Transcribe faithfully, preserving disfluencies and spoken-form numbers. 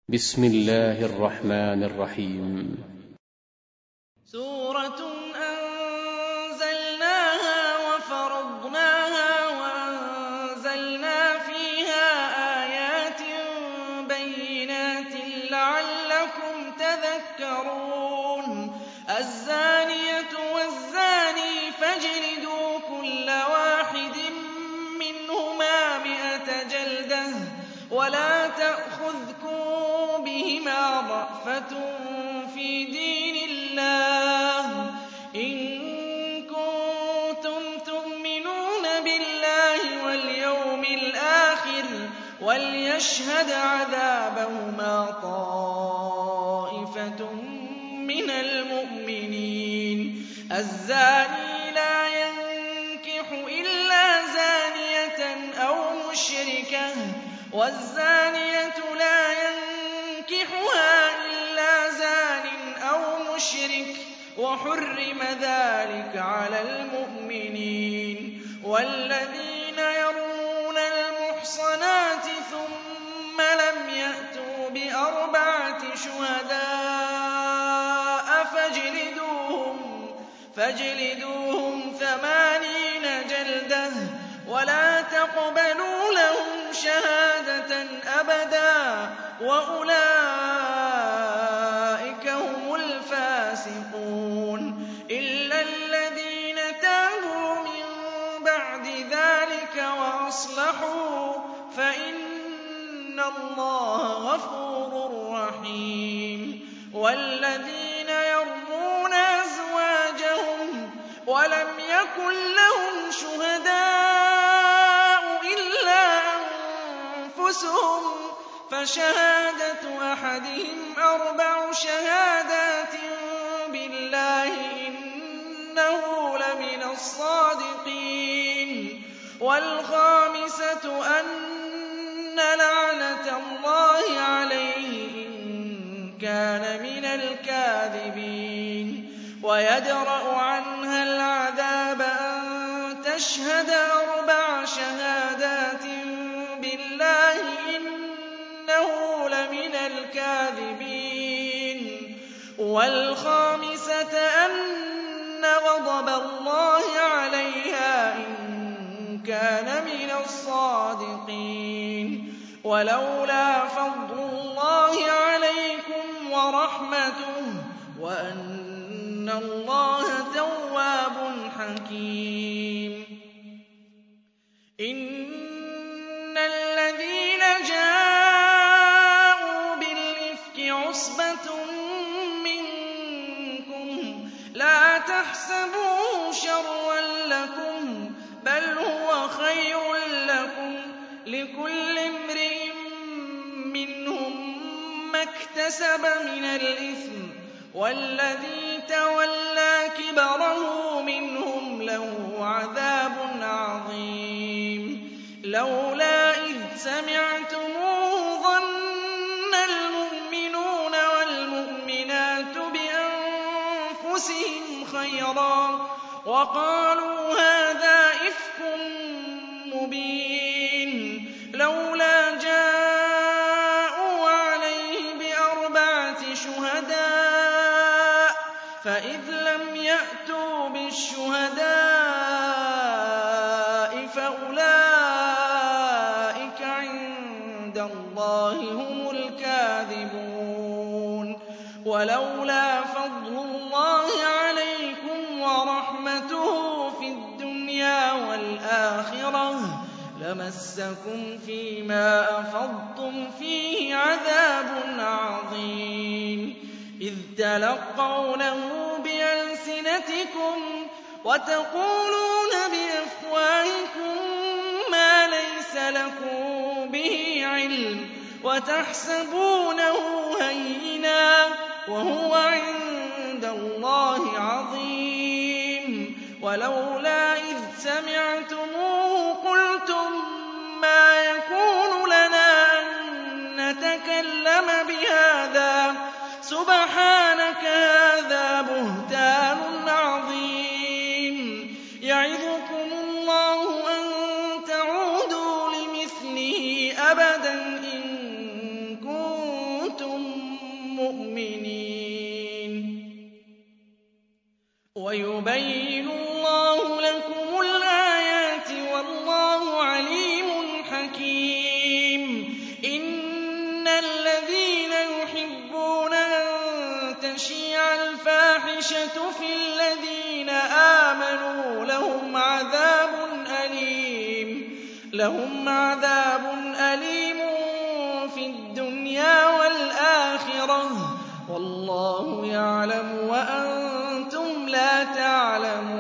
بسم الله الرحمن الرحيم. سورة أنزلناها وفرضناها وأنزلنا فيها آيات بينات لعلكم تذكرون. الزانية والزاني فاجلدوا كل واحد منهما مئة جلدة ولا تأخذكم بهما رأفة في دين الله إن كنتم تؤمنون بالله واليوم الآخر وليشهد عذابهما طائفة من المؤمنين. الزاني لا ينكح إلا زانية أو مشركة والزانية لا ينكحها إلا زان أو مشرك وحرم ذلك على المؤمنين. والذين يرمون المحصنات ثم لم يأتوا بأربعة شهداء فاجلدوهم, فاجلدوهم ثمانين جلدة ولا تقبلوا لهم شهادة أبدا وأولئك هم الفاسقون. إلا الذين تابوا من بعد ذلك وأصلحوا فإن الله غفور رحيم. والذين يرمون أزواجهم ولم يكن لهم شهداء إلا أنفسهم فشهادة أحدهم أربع شهادات بالله إنه لمن الصادقين. والخامسة أن لعنة الله عليه إن كان من الكاذبين. ويدرأ عنها العذاب أن تشهد أربع شهادات بالله إنه لمن الكاذبين. والخامسة أن غضب الله عليها إن كان من الصادقين. ولولا فضل الله عليكم ورحمته وأن الله تواب حكيم. إن الذين جاءوا بالإفك عصبة منكم لا تحسبوه شرا لكم بل هو خير لكم لكل امرئ منهم ما اكتسب من الإثم والذي تولى كبره منهم له عذاب عظيم. لولا إذ سمعتموه ظن المؤمنون والمؤمنات بأنفسهم خيرا وقالوا هذا إفك مبين. لولا جاءوا عليه بأربعة شهداء فإذ لم يأتوا بالشهداء فأولئك عند الله هم الكاذبون. ولولا فضل الله عليكم ورحمته في الدنيا والآخرة لمسكم فيما أفضتم فيه عذاب عظيم. إذ تلقونه بألسنتكم وتقولون بأفواهكم ما ليس لكم به علم وتحسبونه هينا وهو عند الله عظيم. ولولا إذ سمعتموه قلتم ما يكون لنا أن نتكلم بهذا سبحانك هذا بهتان عظيم. يعظكم الله أن تعودوا لمثله أبدا إن كنتم مُؤْمِنِينَ وَيُبَيِّنُ اللَّهُ لَكُمُ الْآيَاتِ وَاللَّهُ عَلِيمٌ حَكِيمٌ إِنَّ الَّذِينَ يُحِبُّونَ أَن تَشِيعَ الْفَاحِشَةُ فِي الَّذِينَ آمَنُوا لَهُمْ عَذَابٌ أَلِيمٌ لَهُمْ عَذَابٌ أَلِيمٌ فِي الدُّنْيَا وَالْآخِرَةِ ۗ وَاللَّهُ يَعْلَمُ وَأَنتُمْ لَا تَعْلَمُونَ